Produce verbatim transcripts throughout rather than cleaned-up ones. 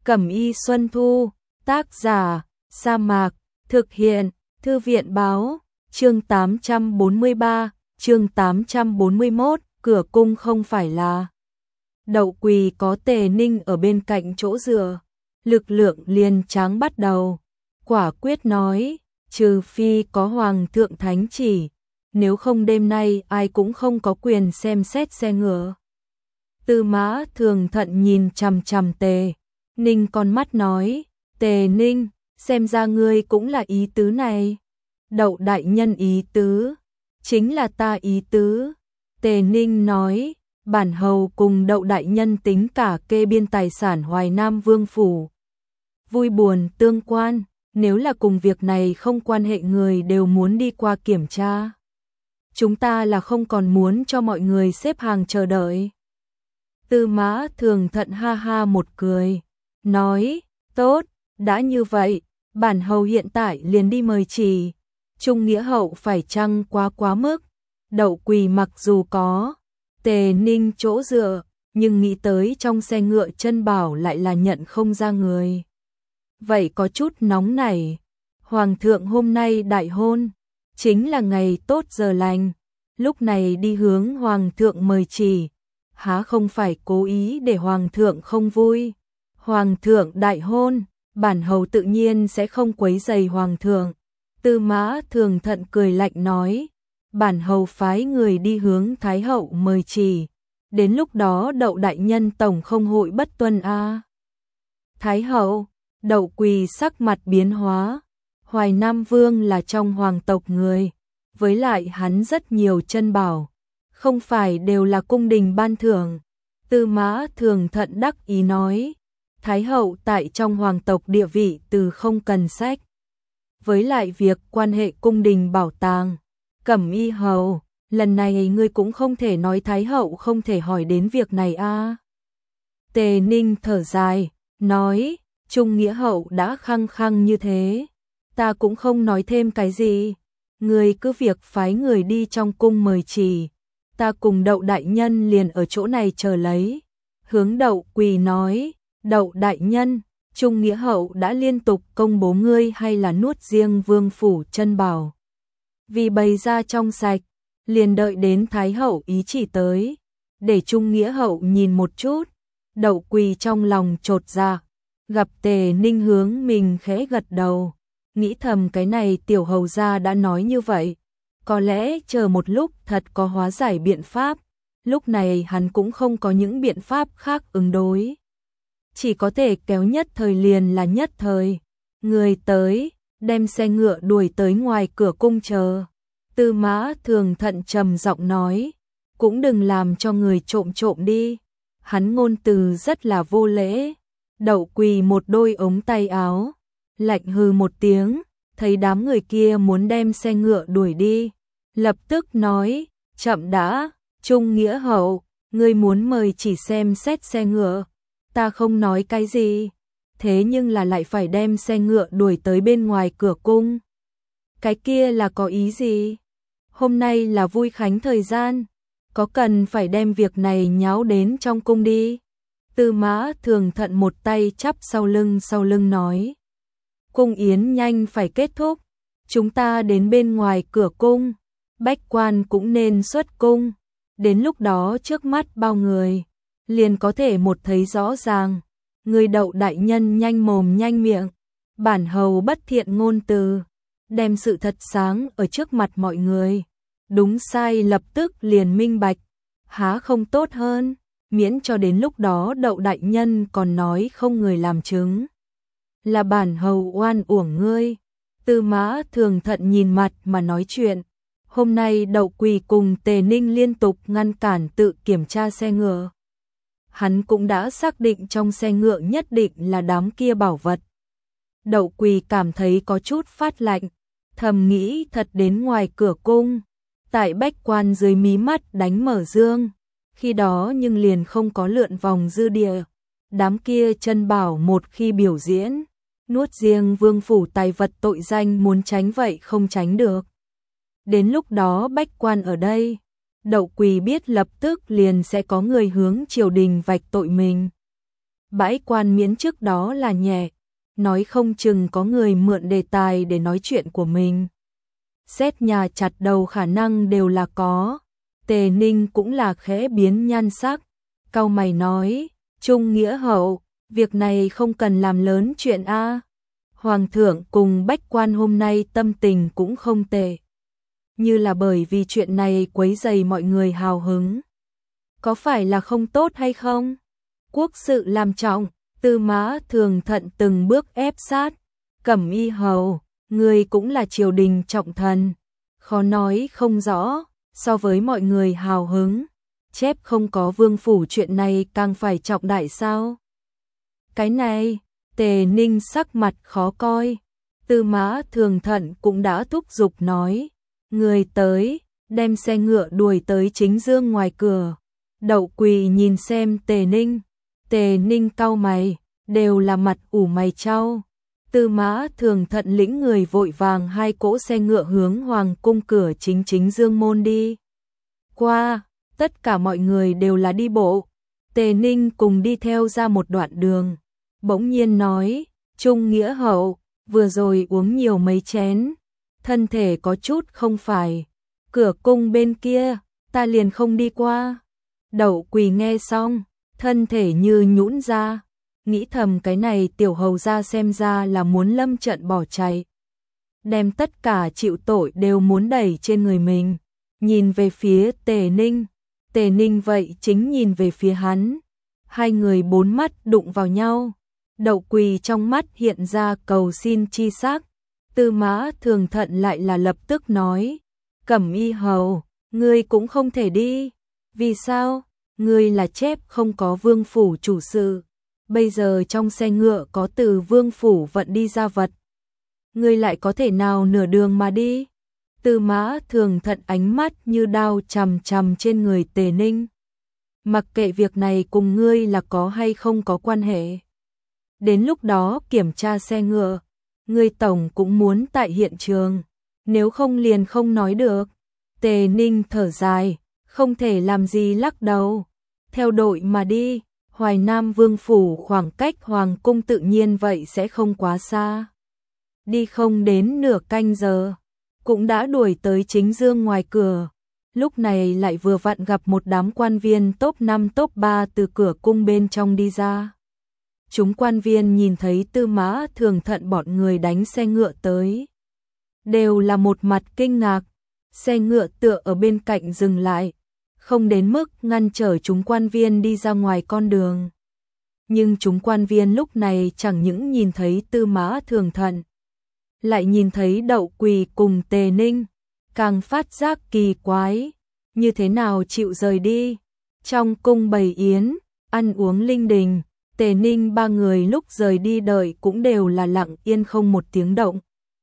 Cẩm y Xuân Thu, tác giả, Sa Mạc, thực hiện, Thư viện báo, chương tám trăm bốn mươi ba, chương tám trăm bốn mươi mốt, cửa cung không phải là. Đậu Quỳ có Tề Ninh ở bên cạnh chỗ dựa, lực lượng liền tráng bắt đầu, quả quyết nói, trừ phi có Hoàng thượng thánh chỉ, nếu không đêm nay ai cũng không có quyền xem xét xe ngựa. Tư Mã Thường Thận nhìn chằm chằm Tề Ninh con mắt nói, Tề Ninh, xem ra ngươi cũng là ý tứ này. Đậu đại nhân ý tứ, chính là ta ý tứ. Tề Ninh nói, bản hầu cùng Đậu đại nhân tính cả kê biên tài sản Hoài Nam Vương phủ. Vui buồn tương quan, nếu là cùng việc này không quan hệ người đều muốn đi qua kiểm tra. Chúng ta là không còn muốn cho mọi người xếp hàng chờ đợi. Tư Mã Thường Thận ha ha một cười, nói, tốt, đã như vậy, bản hầu hiện tại liền đi mời chỉ. Trung nghĩa hậu phải chăng quá quá mức. Đậu Quỳ mặc dù có Tề Ninh chỗ dựa, nhưng nghĩ tới trong xe ngựa chân bảo lại là nhận không ra người. Vậy có chút nóng nảy. Hoàng thượng hôm nay đại hôn, chính là ngày tốt giờ lành, lúc này đi hướng Hoàng thượng mời chỉ, há không phải cố ý để Hoàng thượng không vui. Hoàng thượng đại hôn, bản hầu tự nhiên sẽ không quấy rầy Hoàng thượng. Tư Mã Thường Thận cười lạnh nói, bản hầu phái người đi hướng Thái hậu mời chỉ, đến lúc đó Đậu đại nhân tổng không hội bất tuân a. À. Thái hậu, Đậu Quỳ sắc mặt biến hóa, Hoài Nam Vương là trong hoàng tộc người, với lại hắn rất nhiều chân bảo, không phải đều là cung đình ban thưởng. Tư Mã Thường Thận đắc ý nói, Thái hậu tại trong hoàng tộc địa vị từ không cần sách. Với lại việc quan hệ cung đình bảo tàng, Cẩm y hầu, lần này ngươi cũng không thể nói Thái hậu không thể hỏi đến việc này a. À. Tề Ninh thở dài, nói, Trung nghĩa hậu đã khăng khăng như thế, ta cũng không nói thêm cái gì, ngươi cứ việc phái người đi trong cung mời chỉ, ta cùng Đậu đại nhân liền ở chỗ này chờ lấy. Hướng Đậu Quỳ nói, Đậu đại nhân, Trung nghĩa hậu đã liên tục công bố ngươi hay là nuốt riêng vương phủ chân bảo. Vì bày ra trong sạch, liền đợi đến Thái hậu ý chỉ tới, để Trung nghĩa hậu nhìn một chút. Đậu Quỳ trong lòng chột dạ, gặp Tề Ninh hướng mình khẽ gật đầu, nghĩ thầm cái này tiểu hầu gia đã nói như vậy, có lẽ chờ một lúc thật có hóa giải biện pháp, lúc này hắn cũng không có những biện pháp khác ứng đối. Chỉ có thể kéo nhất thời liền là nhất thời. Người tới, đem xe ngựa đuổi tới ngoài cửa cung chờ. Tư Mã Thường Thận trầm giọng nói, cũng đừng làm cho người trộm trộm đi. Hắn ngôn từ rất là vô lễ. Đậu Quỳ một đôi ống tay áo, lạnh hừ một tiếng, thấy đám người kia muốn đem xe ngựa đuổi đi, lập tức nói, chậm đã, Trung nghĩa hậu, ngươi muốn mời chỉ xem xét xe ngựa. Ta không nói cái gì, thế nhưng là lại phải đem xe ngựa đuổi tới bên ngoài cửa cung. Cái kia là có ý gì? Hôm nay là vui khánh thời gian, có cần phải đem việc này nháo đến trong cung đi? Tư Mã Thường Thận một tay chắp sau lưng sau lưng nói. Cung yến nhanh phải kết thúc, chúng ta đến bên ngoài cửa cung, bách quan cũng nên xuất cung, đến lúc đó trước mắt bao người liền có thể một thấy rõ ràng. Người Đậu đại nhân nhanh mồm nhanh miệng, bản hầu bất thiện ngôn từ, đem sự thật sáng ở trước mặt mọi người, đúng sai lập tức liền minh bạch, há không tốt hơn, miễn cho đến lúc đó Đậu đại nhân còn nói không người làm chứng, là bản hầu oan uổng ngươi. Tư Mã Thường Thận nhìn mặt mà nói chuyện. Hôm nay Đậu Quỳ cùng Tề Ninh liên tục ngăn cản tự kiểm tra xe ngựa. Hắn cũng đã xác định trong xe ngựa nhất định là đám kia bảo vật. Đậu Quỳ cảm thấy có chút phát lạnh, thầm nghĩ thật đến ngoài cửa cung, tại bách quan dưới mí mắt đánh mở dương, khi đó nhưng liền không có lượn vòng dư địa. Đám kia chân bảo một khi biểu diễn, nuốt riêng vương phủ tài vật tội danh muốn tránh vậy không tránh được. Đến lúc đó bách quan ở đây, Đậu Quỳ biết lập tức liền sẽ có người hướng triều đình vạch tội mình. Bãi quan miễn trước đó là nhẹ, nói không chừng có người mượn đề tài để nói chuyện của mình. Xét nhà chặt đầu khả năng đều là có. Tề Ninh cũng là khẽ biến nhan sắc, cau mày nói, Trung nghĩa hậu, việc này không cần làm lớn chuyện a. Hoàng thượng cùng bách quan hôm nay tâm tình cũng không tệ, như là bởi vì chuyện này quấy rầy mọi người hào hứng. Có phải là không tốt hay không? Quốc sự làm trọng, Tư Mã Thường Thận từng bước ép sát, Cẩm Y hầu, người cũng là triều đình trọng thần, khó nói không rõ, so với mọi người hào hứng, chép không có vương phủ chuyện này càng phải trọng đại sao? Cái này, Tề Ninh sắc mặt khó coi, Tư Mã Thường Thận cũng đã thúc giục nói, người tới, đem xe ngựa đuổi tới chính dương ngoài cửa. Đậu Quỳ nhìn xem Tề Ninh, Tề Ninh cau mày, đều là mặt ủ mày chau. Tư Mã Thường Thận lĩnh người vội vàng hai cỗ xe ngựa hướng hoàng cung cửa chính chính dương môn đi qua, tất cả mọi người đều là đi bộ. Tề Ninh cùng đi theo ra một đoạn đường, bỗng nhiên nói, Trung nghĩa hậu, vừa rồi uống nhiều mấy chén, thân thể có chút không phải, cửa cung bên kia, ta liền không đi qua. Đậu Quỳ nghe xong, thân thể như nhũn ra, nghĩ thầm cái này tiểu hầu ra xem ra là muốn lâm trận bỏ chạy, đem tất cả chịu tội đều muốn đẩy trên người mình. Nhìn về phía Tề Ninh, Tề Ninh vậy chính nhìn về phía hắn, hai người bốn mắt đụng vào nhau. Đậu Quỳ trong mắt hiện ra cầu xin chi sắc, Tư Mã Thường Thận lại là lập tức nói, Cẩm Y hầu, ngươi cũng không thể đi. Vì sao? Ngươi là chép không có vương phủ chủ sự, bây giờ trong xe ngựa có từ vương phủ vận đi ra vật, ngươi lại có thể nào nửa đường mà đi? Tư Mã Thường Thận ánh mắt như đao chằm chằm trên người Tề Ninh. Mặc kệ việc này cùng ngươi là có hay không có quan hệ, đến lúc đó kiểm tra xe ngựa, ngươi tổng cũng muốn tại hiện trường, nếu không liền không nói được. Tề Ninh thở dài, không thể làm gì lắc đầu, theo đội mà đi. Hoài Nam vương phủ khoảng cách hoàng cung tự nhiên vậy sẽ không quá xa, đi không đến nửa canh giờ cũng đã đuổi tới chính dương ngoài cửa. Lúc này lại vừa vặn gặp một đám quan viên top năm top ba từ cửa cung bên trong đi ra. Chúng quan viên nhìn thấy Tư Mã Thường Thận bọn người đánh xe ngựa tới, đều là một mặt kinh ngạc. Xe ngựa tựa ở bên cạnh dừng lại, không đến mức ngăn trở chúng quan viên đi ra ngoài con đường. Nhưng chúng quan viên lúc này chẳng những nhìn thấy Tư Mã Thường Thận, lại nhìn thấy Đậu Quỳ cùng Tề Ninh, càng phát giác kỳ quái, như thế nào chịu rời đi. Trong cung bày yến, ăn uống linh đình, Tề Ninh ba người lúc rời đi đợi cũng đều là lặng yên không một tiếng động.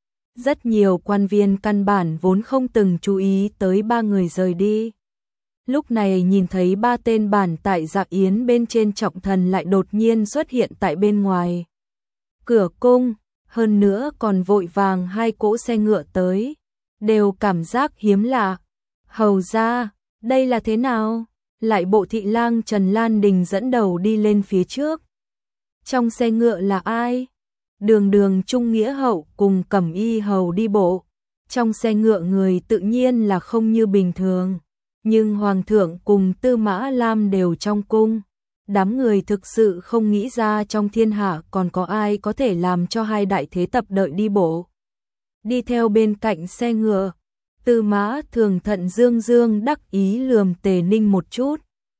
Rất nhiều quan viên căn bản vốn không từng chú ý tới ba người rời đi. Lúc này nhìn thấy ba tên bản tại dạ yến bên trên trọng thần lại đột nhiên xuất hiện tại bên ngoài cửa cung, hơn nữa còn vội vàng hai cỗ xe ngựa tới, đều cảm giác hiếm lạ. Hầu ra, đây là thế nào? Lại bộ thị lang Trần Lan Đình dẫn đầu đi lên phía trước. Trong xe ngựa là ai? Đường đường Trung nghĩa hậu cùng Cẩm Y hầu đi bộ. Trong xe ngựa người tự nhiên là không như bình thường, nhưng Hoàng thượng cùng Tư Mã Lam đều trong cung. Đám người thực sự không nghĩ ra trong thiên hạ còn có ai có thể làm cho hai đại thế tập đợi đi bộ. Đi theo bên cạnh xe ngựa, Tư Mã Thường Thận dương dương đắc ý lườm Tề Ninh một chút,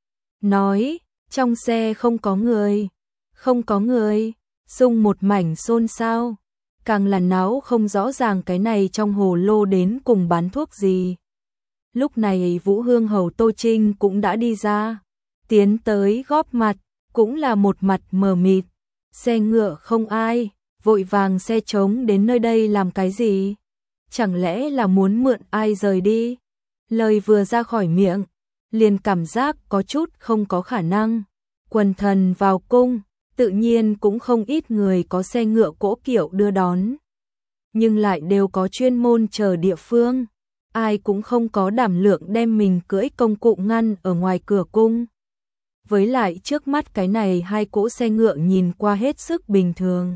nói, trong xe không có người, không có người, xung một mảnh xôn xao, càng là náo không rõ ràng cái này trong hồ lô đến cùng bán thuốc gì. Lúc này Vũ Hương hầu Tô Trinh cũng đã đi ra, tiến tới góp mặt, cũng là một mặt mờ mịt. Xe ngựa không ai, vội vàng xe trống đến nơi đây làm cái gì? Chẳng lẽ là muốn mượn ai rời đi? Lời vừa ra khỏi miệng, liền cảm giác có chút không có khả năng. Quần thần vào cung, tự nhiên cũng không ít người có xe ngựa cỗ kiệu đưa đón, nhưng lại đều có chuyên môn chờ địa phương. Ai cũng không có đảm lượng đem mình cưỡi công cụ ngăn ở ngoài cửa cung. với lại trước mắt cái này hai cỗ xe ngựa nhìn qua hết sức bình thường.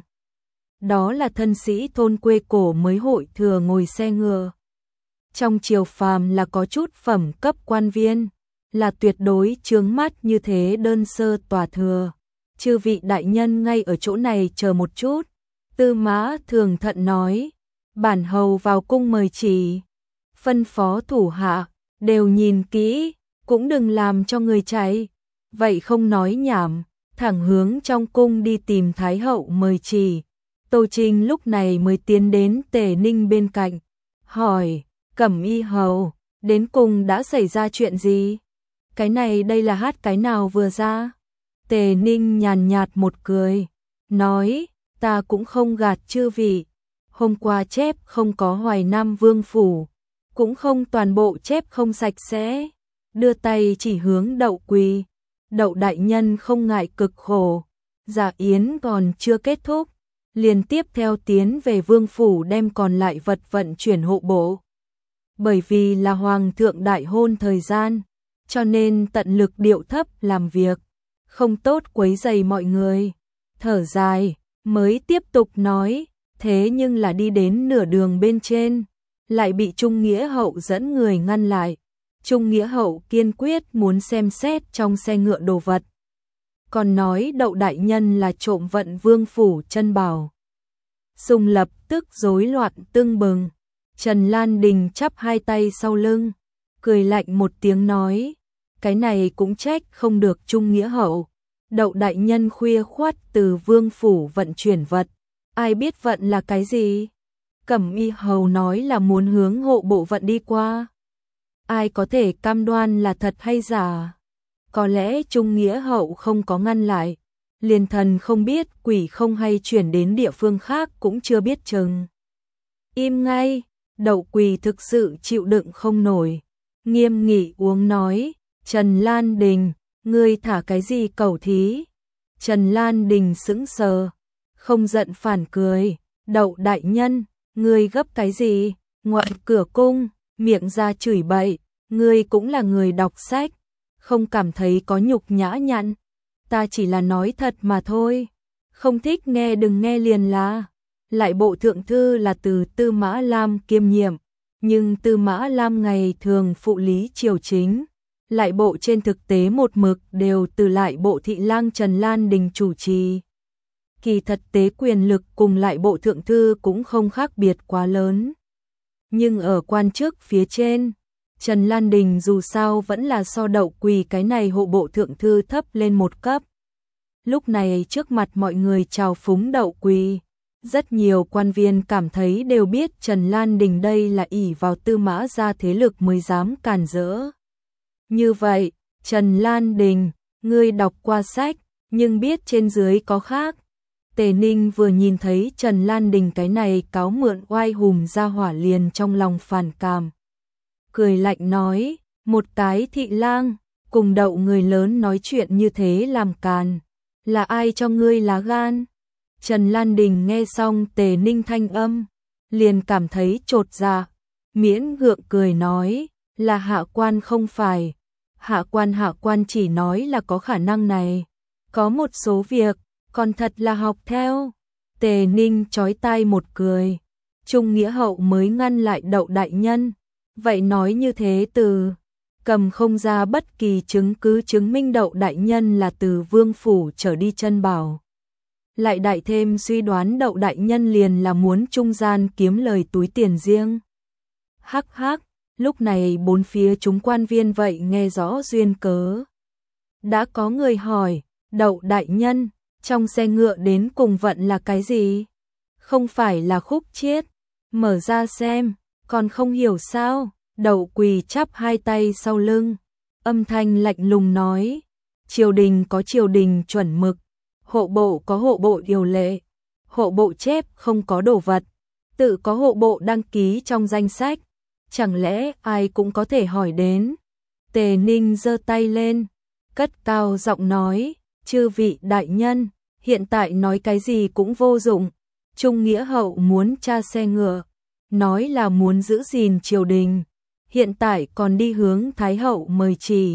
Đó là thân sĩ thôn quê cổ mới hội thừa ngồi xe ngựa. Trong triều phàm là có chút phẩm cấp quan viên, là tuyệt đối chướng mắt như thế đơn sơ tòa thừa. Chư vị đại nhân ngay ở chỗ này chờ một chút. Tư Mã Thường Thận nói, bản hầu vào cung mời chỉ. Phân phó thủ hạ, đều nhìn kỹ, cũng đừng làm cho người chạy. Vậy không nói nhảm, thẳng hướng trong cung đi tìm Thái hậu mời chỉ. Tô Trinh lúc này mới tiến đến Tề Ninh bên cạnh, hỏi, Cẩm Y hầu, đến cùng đã xảy ra chuyện gì? Cái này đây là hát cái nào vừa ra? Tề Ninh nhàn nhạt một cười, nói, ta cũng không gạt chư vị. Hôm qua chép không có Hoài Nam Vương phủ, cũng không toàn bộ chép không sạch sẽ. Đưa tay chỉ hướng Đậu Quỳ. Đậu đại nhân không ngại cực khổ, dạ yến còn chưa kết thúc, liền tiếp theo tiến về vương phủ đem còn lại vật vận chuyển hộ bộ. Bởi vì là hoàng thượng đại hôn thời gian, cho nên tận lực điệu thấp làm việc, không tốt quấy rầy mọi người. Thở dài, mới tiếp tục nói, thế nhưng là đi đến nửa đường bên trên, lại bị Trung Nghĩa Hậu dẫn người ngăn lại. Trung Nghĩa Hậu kiên quyết muốn xem xét trong xe ngựa đồ vật. Còn nói Đậu đại nhân là trộm vận vương phủ chân bảo. Sùng lập tức rối loạn tưng bừng. Trần Lan Đình chắp hai tay sau lưng, cười lạnh một tiếng nói, cái này cũng trách không được Trung Nghĩa Hậu. Đậu đại nhân khuya khoắt từ vương phủ vận chuyển vật, ai biết vận là cái gì? Cẩm Y hầu nói là muốn hướng hộ bộ vận đi qua. Ai có thể cam đoan là thật hay giả? Có lẽ Trung Nghĩa Hậu không có ngăn lại, liền thần không biết quỷ không hay chuyển đến địa phương khác cũng chưa biết chừng. Im ngay, Đậu Quỳ thực sự chịu đựng không nổi, nghiêm nghị uống nói, Trần Lan Đình, ngươi thả cái gì cẩu thí? Trần Lan Đình sững sờ, không giận phản cười, Đậu đại nhân, ngươi gấp cái gì? Ngoại cửa cung, miệng ra chửi bậy, ngươi cũng là người đọc sách, không cảm thấy có nhục nhã nhặn. Ta chỉ là nói thật mà thôi, không thích nghe đừng nghe liền là. Lại bộ thượng thư là từ Tư Mã Lam kiêm nhiệm, nhưng Tư Mã Lam ngày thường phụ lý triều chính, lại bộ trên thực tế một mực đều từ lại bộ thị lang Trần Lan Đình chủ trì. Kỳ thật tế quyền lực cùng lại bộ thượng thư cũng không khác biệt quá lớn. Nhưng ở quan chức phía trên, Trần Lan Đình dù sao vẫn là so Đậu Quỳ cái này hộ bộ thượng thư thấp lên một cấp. Lúc này trước mặt mọi người chào phúng Đậu Quỳ, rất nhiều quan viên cảm thấy đều biết Trần Lan Đình đây là ỷ vào Tư Mã gia thế lực mới dám càn rỡ. Như vậy, Trần Lan Đình, ngươi đọc qua sách, nhưng biết trên dưới có khác. Tề Ninh vừa nhìn thấy Trần Lan Đình cái này cáo mượn oai hùng ra hỏa liền trong lòng phản cảm. Cười lạnh nói, một cái thị lang, cùng Đậu người lớn nói chuyện như thế làm càn, là ai cho ngươi lá gan? Trần Lan Đình nghe xong Tề Ninh thanh âm, liền cảm thấy chột dạ, miễn gượng cười nói, là hạ quan không phải. Hạ quan hạ quan chỉ nói là có khả năng này, có một số việc, còn thật là học theo. Tề Ninh chói tai một cười, Trung Nghĩa Hậu mới ngăn lại Đậu đại nhân, vậy nói như thế từ, cầm không ra bất kỳ chứng cứ chứng minh Đậu đại nhân là từ vương phủ trở đi chân bảo. Lại đại thêm suy đoán Đậu đại nhân liền là muốn trung gian kiếm lời túi tiền riêng. Hắc hắc, lúc này bốn phía chúng quan viên vậy nghe rõ duyên cớ. Đã có người hỏi, Đậu đại nhân, trong xe ngựa đến cùng vận là cái gì? Không phải là khúc chiết, mở ra xem, còn không hiểu sao? Đậu Quỳ chắp hai tay sau lưng, âm thanh lạnh lùng nói, triều đình có triều đình chuẩn mực, hộ bộ có hộ bộ điều lệ, hộ bộ chép không có đồ vật, tự có hộ bộ đăng ký trong danh sách, chẳng lẽ ai cũng có thể hỏi đến? Tề Ninh giơ tay lên, cất cao giọng nói, chư vị đại nhân, hiện tại nói cái gì cũng vô dụng, Trung Nghĩa Hậu muốn tra xe ngựa, nói là muốn giữ gìn triều đình, hiện tại còn đi hướng Thái hậu mời chỉ,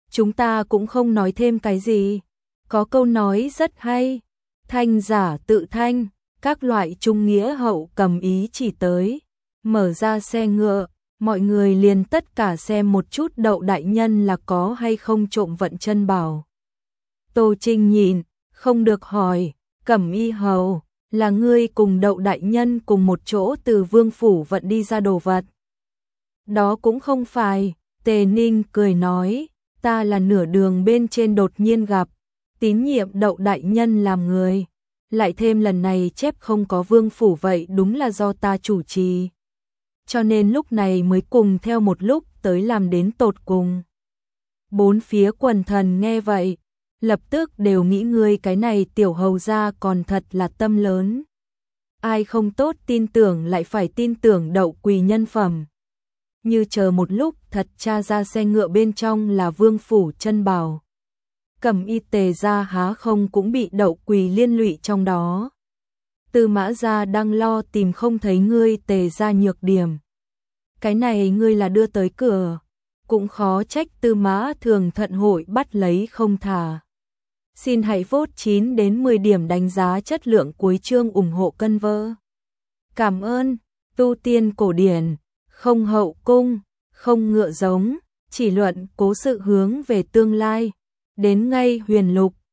chúng ta cũng không nói thêm cái gì. Có câu nói rất hay, thanh giả tự thanh, các loại trung nghĩa hậu cầm ý chỉ tới, mở ra xe ngựa, mọi người liền tất cả xem một chút Đậu đại nhân là có hay không trộm vận chân bảo. Tô Trinh nhìn, không được hỏi, Cẩm Y hầu, là ngươi cùng Đậu đại nhân cùng một chỗ từ vương phủ vận đi ra đồ vật? Đó cũng không phải, Tề Ninh cười nói, ta là nửa đường bên trên đột nhiên gặp, tín nhiệm Đậu đại nhân làm người, lại thêm lần này chép không có vương phủ vậy đúng là do ta chủ trì. Cho nên lúc này mới cùng theo một lúc tới làm đến tột cùng. Bốn phía quần thần nghe vậy, lập tức đều nghĩ ngươi cái này tiểu hầu gia còn thật là tâm lớn. Ai không tốt tin tưởng lại phải tin tưởng Đậu quỳ nhân phẩm. Như chờ một lúc thật tra ra xe ngựa bên trong là vương phủ chân bảo. Cẩm Y Tề gia há không cũng bị Đậu quỳ liên lụy trong đó. Tư Mã gia đang lo tìm không thấy ngươi Tề gia nhược điểm. Cái này ngươi là đưa tới cửa, cũng khó trách Tư Mã Thường thận hội bắt lấy không thả. Xin hãy vote chín đến mười điểm đánh giá chất lượng cuối chương ủng hộ cân vơ. Cảm ơn, tu tiên cổ điển, không hậu cung, không ngựa giống, chỉ luận cố sự hướng về tương lai, đến ngay huyền lục,